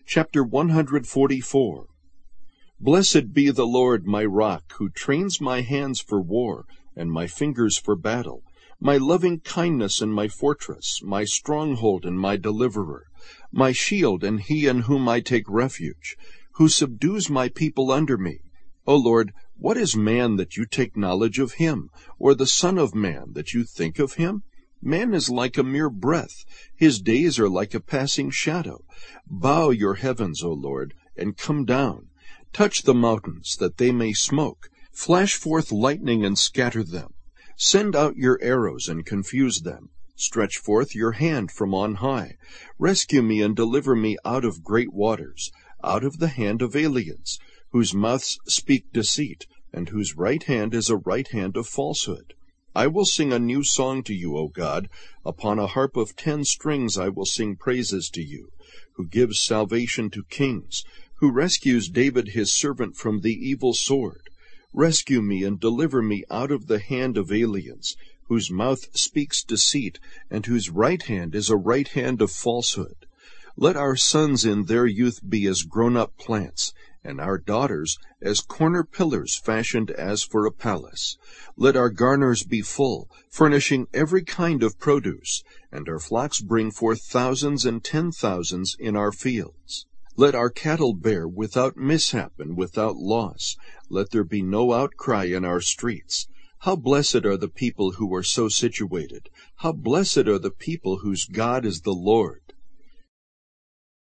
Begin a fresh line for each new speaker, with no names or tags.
Chapter 144. Blessed be the Lord my rock, who trains my hands for war, and my fingers for battle, my loving kindness and my fortress, my stronghold and my deliverer, my shield and he in whom I take refuge, who subdues my people under me. O Lord, what is man that you take knowledge of him, or the son of man that you think of him? Man is like a mere breath, his days are like a passing shadow. Bow your heavens, O Lord, and come down. Touch the mountains, that they may smoke. Flash forth lightning and scatter them. Send out your arrows and confuse them. Stretch forth your hand from on high. Rescue me and deliver me out of great waters, out of the hand of aliens, whose mouths speak deceit, and whose right hand is a right hand of falsehood. I will sing a new song to you, O God. Upon a harp of 10 strings I will sing praises to you, who gives salvation to kings, who rescues David his servant from the evil sword. Rescue me and deliver me out of the hand of aliens, whose mouth speaks deceit, and whose right hand is a right hand of falsehood. Let our sons in their youth be as grown-up plants, and our daughters as corner pillars fashioned as for a palace. Let our garners be full, furnishing every kind of produce, and our flocks bring forth thousands and 10,000s in our fields. Let our cattle bear without mishap and without loss. Let there be no outcry in our streets. How blessed are the people who are so situated! How blessed are the people whose God is the Lord!